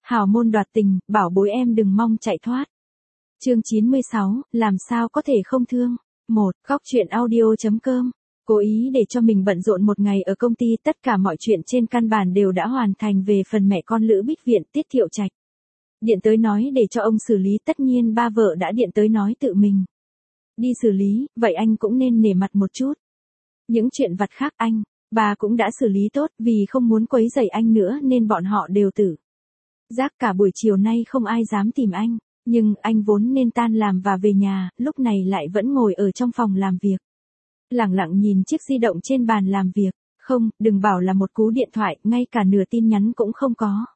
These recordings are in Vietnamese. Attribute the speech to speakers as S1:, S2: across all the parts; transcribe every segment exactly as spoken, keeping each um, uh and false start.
S1: Hào môn đoạt tình, bảo bối em đừng mong chạy thoát. Chương chín mươi sáu, làm sao có thể không thương. một. Góc truyện audio.com. Cố ý để cho mình bận rộn một ngày ở công ty, tất cả mọi chuyện trên căn bản đều đã hoàn thành về phần mẹ con Lữ Bích Viện, Tiết Thiệu Trạch. Điện tới nói để cho ông xử lý, tất nhiên ba vợ đã điện tới nói tự mình đi xử lý, vậy anh cũng nên nể mặt một chút. Những chuyện vặt khác anh, bà cũng đã xử lý tốt, vì không muốn quấy rầy anh nữa nên bọn họ đều tử giác cả buổi chiều nay không ai dám tìm anh, nhưng anh vốn nên tan làm và về nhà, lúc này lại vẫn ngồi ở trong phòng làm việc. Lẳng lặng nhìn chiếc di động trên bàn làm việc, không, đừng bảo là một cú điện thoại, ngay cả nửa tin nhắn cũng không có.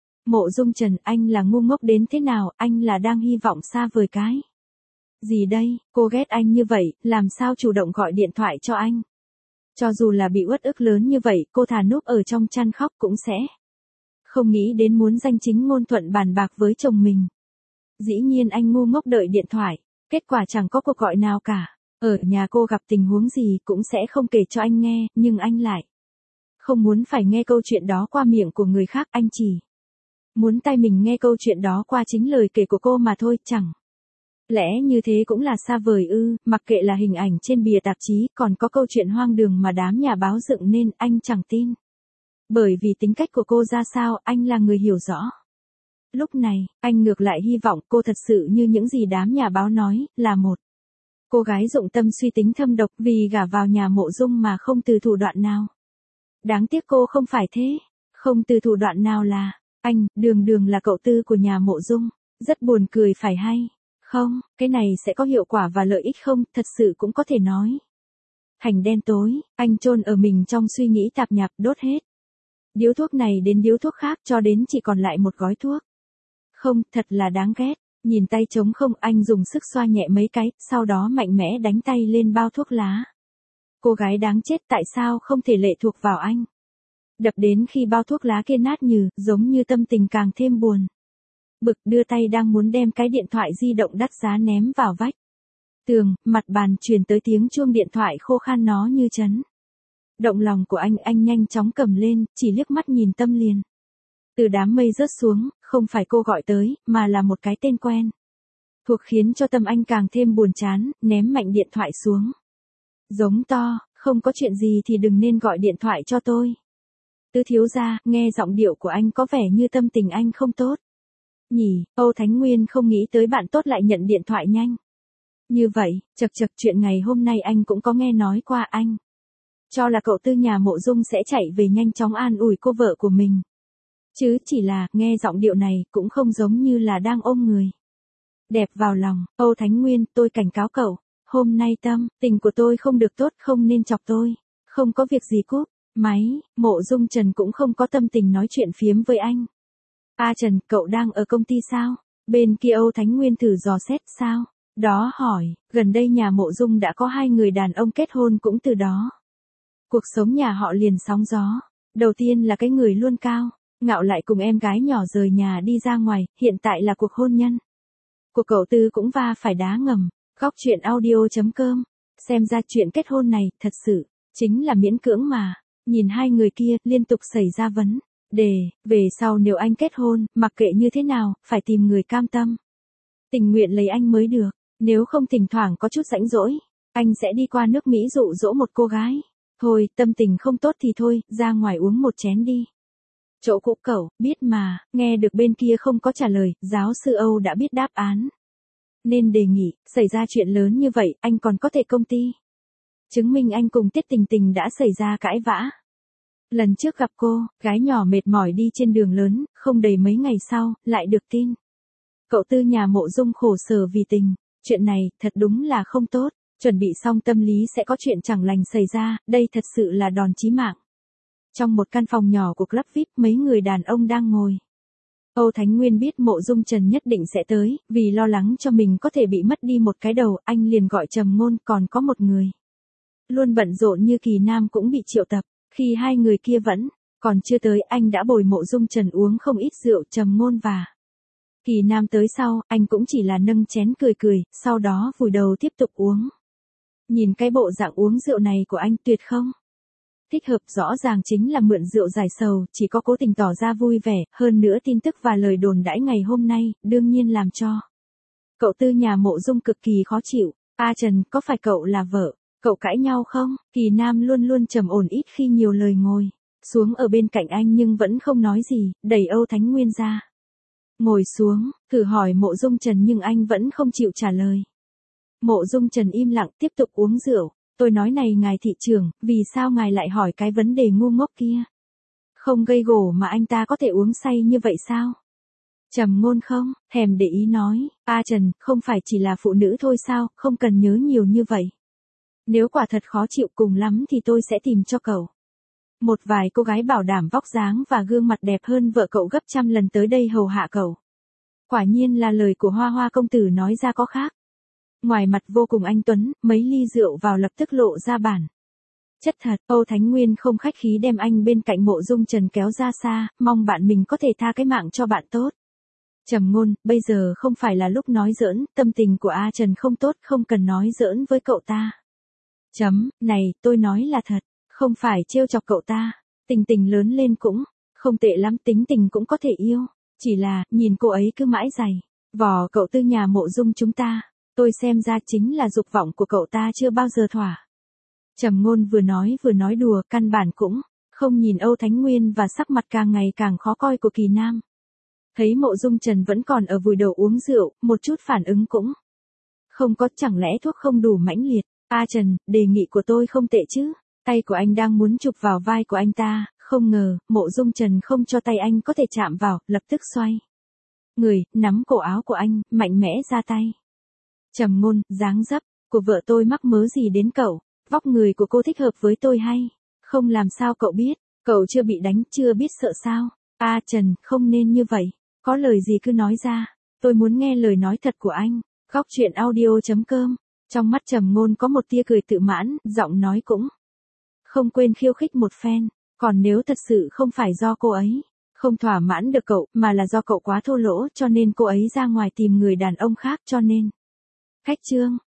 S1: Mộ Dung Trần, anh là ngu ngốc đến thế nào, anh là đang hy vọng xa vời cái gì đây, cô ghét anh như vậy, làm sao chủ động gọi điện thoại cho anh. Cho dù là bị uất ức lớn như vậy, cô thà núp ở trong chăn khóc cũng sẽ không nghĩ đến muốn danh chính ngôn thuận bàn bạc với chồng mình. Dĩ nhiên anh ngu ngốc đợi điện thoại, kết quả chẳng có cuộc gọi nào cả. Ở nhà cô gặp tình huống gì cũng sẽ không kể cho anh nghe, nhưng anh lại không muốn phải nghe câu chuyện đó qua miệng của người khác, anh chỉ muốn tay mình nghe câu chuyện đó qua chính lời kể của cô mà thôi, chẳng lẽ như thế cũng là xa vời ư, mặc kệ là hình ảnh trên bìa tạp chí, còn có câu chuyện hoang đường mà đám nhà báo dựng nên, anh chẳng tin. Bởi vì tính cách của cô ra sao, anh là người hiểu rõ. Lúc này, anh ngược lại hy vọng cô thật sự như những gì đám nhà báo nói, là một cô gái dụng tâm suy tính thâm độc vì gả vào nhà Mộ Dung mà không từ thủ đoạn nào. Đáng tiếc cô không phải thế, không từ thủ đoạn nào là, anh, đường đường là cậu tư của nhà Mộ Dung, rất buồn cười phải hay. Không, cái này sẽ có hiệu quả và lợi ích không, thật sự cũng có thể nói thành đen tối, anh chôn ở mình trong suy nghĩ tạp nhạp, đốt hết điếu thuốc này đến điếu thuốc khác cho đến chỉ còn lại một gói thuốc. Không, thật là đáng ghét. Nhìn tay trống không, anh dùng sức xoa nhẹ mấy cái, sau đó mạnh mẽ đánh tay lên bao thuốc lá. Cô gái đáng chết, tại sao không thể lệ thuộc vào anh? Đập đến khi bao thuốc lá kia nát nhừ, giống như tâm tình càng thêm buồn bực, đưa tay đang muốn đem cái điện thoại di động đắt giá ném vào vách tường, mặt bàn truyền tới tiếng chuông điện thoại khô khan nó như chấn động lòng của anh, anh nhanh chóng cầm lên, chỉ liếc mắt nhìn tâm liền từ đám mây rớt xuống, không phải cô gọi tới, mà là một cái tên quen thuộc, khiến cho tâm anh càng thêm buồn chán, ném mạnh điện thoại xuống. Giống to, không có chuyện gì thì đừng nên gọi điện thoại cho tôi. Tứ thiếu gia, nghe giọng điệu của anh có vẻ như tâm tình anh không tốt nhỉ. Âu Thánh Nguyên không nghĩ tới bạn tốt lại nhận điện thoại nhanh như vậy. Chật chật, chuyện ngày hôm nay anh cũng có nghe nói qua, anh cho là cậu tư nhà Mộ Dung sẽ chạy về nhanh chóng an ủi cô vợ của mình. Chứ chỉ là, nghe giọng điệu này, cũng không giống như là đang ôm người đẹp vào lòng. Âu Thánh Nguyên, tôi cảnh cáo cậu, hôm nay tâm tình của tôi không được tốt, không nên chọc tôi. Không có việc gì, cúp máy. Mộ Dung Trần cũng không có tâm tình nói chuyện phiếm với anh. A Trần, cậu đang ở công ty sao? Bên kia Âu Thánh Nguyên thử dò xét, sao? Đó hỏi, gần đây nhà Mộ Dung đã có hai người đàn ông kết hôn, cũng từ đó cuộc sống nhà họ liền sóng gió. Đầu tiên là cái người luôn cao ngạo lại cùng em gái nhỏ rời nhà đi ra ngoài, hiện tại là cuộc hôn nhân của cậu tư cũng va phải đá ngầm. Góc truyện audio.com. Xem ra chuyện kết hôn này, thật sự chính là miễn cưỡng mà. Nhìn hai người kia, liên tục xảy ra vấn đề, về sau nếu anh kết hôn, mặc kệ như thế nào, phải tìm người cam tâm tình nguyện lấy anh mới được. Nếu không thỉnh thoảng có chút rãnh rỗi, anh sẽ đi qua nước Mỹ dụ dỗ một cô gái. Thôi, tâm tình không tốt thì thôi, ra ngoài uống một chén đi. Chỗ cũ cậu, biết mà. Nghe được bên kia không có trả lời, giáo sư Âu đã biết đáp án nên đề nghị. Xảy ra chuyện lớn như vậy, anh còn có thể công ty chứng minh anh cùng Tiết Tình Tình đã xảy ra cãi vã. Lần trước gặp cô, gái nhỏ mệt mỏi đi trên đường lớn, không đầy mấy ngày sau, lại được tin cậu tư nhà Mộ Dung khổ sở vì tình. Chuyện này, thật đúng là không tốt. Chuẩn bị xong tâm lý sẽ có chuyện chẳng lành xảy ra, đây thật sự là đòn chí mạng. Trong một căn phòng nhỏ của club vi ai pi, mấy người đàn ông đang ngồi. Âu Thánh Nguyên biết Mộ Dung Trần nhất định sẽ tới, vì lo lắng cho mình có thể bị mất đi một cái đầu, anh liền gọi Trầm Ngôn, còn có một người luôn bận rộn như Kỳ Nam cũng bị triệu tập. Khi hai người kia vẫn còn chưa tới, anh đã bồi Mộ Dung Trần uống không ít rượu. Trầm Ngôn và Kỳ Nam tới sau, anh cũng chỉ là nâng chén cười cười, sau đó vùi đầu tiếp tục uống. Nhìn cái bộ dạng uống rượu này của anh, tuyệt không? Thích hợp rõ ràng chính là mượn rượu giải sầu, chỉ có cố tình tỏ ra vui vẻ, hơn nữa tin tức và lời đồn đãi ngày hôm nay, đương nhiên làm cho cậu Tư nhà Mộ Dung cực kỳ khó chịu. A Trần, có phải cậu là vợ, cậu cãi nhau không? Kỳ Nam luôn luôn trầm ổn ít khi nhiều lời ngồi xuống ở bên cạnh anh nhưng vẫn không nói gì, đẩy Âu Thánh Nguyên ra. Ngồi xuống, thử hỏi Mộ Dung Trần nhưng anh vẫn không chịu trả lời. Mộ Dung Trần im lặng tiếp tục uống rượu. Tôi nói này ngài thị trưởng, vì sao ngài lại hỏi cái vấn đề ngu ngốc kia? Không gây gổ mà anh ta có thể uống say như vậy sao? Trầm Ngôn không, thèm để ý nói, A Trần, không phải chỉ là phụ nữ thôi sao, không cần nhớ nhiều như vậy. Nếu quả thật khó chịu cùng lắm thì tôi sẽ tìm cho cậu một vài cô gái bảo đảm vóc dáng và gương mặt đẹp hơn vợ cậu gấp trăm lần tới đây hầu hạ cậu. Quả nhiên là lời của Hoa Hoa công tử nói ra có khác. Ngoài mặt vô cùng anh tuấn, mấy ly rượu vào lập tức lộ ra bản chất thật. Âu Thánh Nguyên không khách khí đem anh bên cạnh Mộ Dung Trần kéo ra xa, mong bạn mình có thể tha cái mạng cho bạn tốt. Trầm Ngôn, bây giờ không phải là lúc nói giỡn, tâm tình của A Trần không tốt, không cần nói giỡn với cậu ta. Chấm, này, tôi nói là thật, không phải trêu chọc cậu ta. Tình tình lớn lên cũng không tệ lắm, tính tình cũng có thể yêu. Chỉ là, nhìn cô ấy cứ mãi giày vò cậu Tư nhà Mộ Dung chúng ta. Tôi xem ra chính là dục vọng của cậu ta chưa bao giờ thỏa. Trầm Ngôn vừa nói vừa nói đùa, căn bản cũng không nhìn Âu Thánh Nguyên và sắc mặt càng ngày càng khó coi của Kỳ Nam. Thấy Mộ Dung Trần vẫn còn ở vùi đầu uống rượu, một chút phản ứng cũng không có, chẳng lẽ thuốc không đủ mãnh liệt. A Trần, đề nghị của tôi không tệ chứ. Tay của anh đang muốn chụp vào vai của anh ta, không ngờ, Mộ Dung Trần không cho tay anh có thể chạm vào, lập tức xoay người, nắm cổ áo của anh, mạnh mẽ ra tay. Trầm Ngôn, dáng dấp của vợ tôi mắc mớ gì đến cậu, vóc người của cô thích hợp với tôi hay không? Làm sao cậu biết, cậu chưa bị đánh, chưa biết sợ sao? A Trần, không nên như vậy, có lời gì cứ nói ra, tôi muốn nghe lời nói thật của anh. Góc truyện audio chấm com. Trong mắt Trầm Ngôn có một tia cười tự mãn, giọng nói cũng không quên khiêu khích một phen, còn nếu thật sự không phải do cô ấy không thỏa mãn được cậu, mà là do cậu quá thô lỗ cho nên cô ấy ra ngoài tìm người đàn ông khác cho nên cách chương.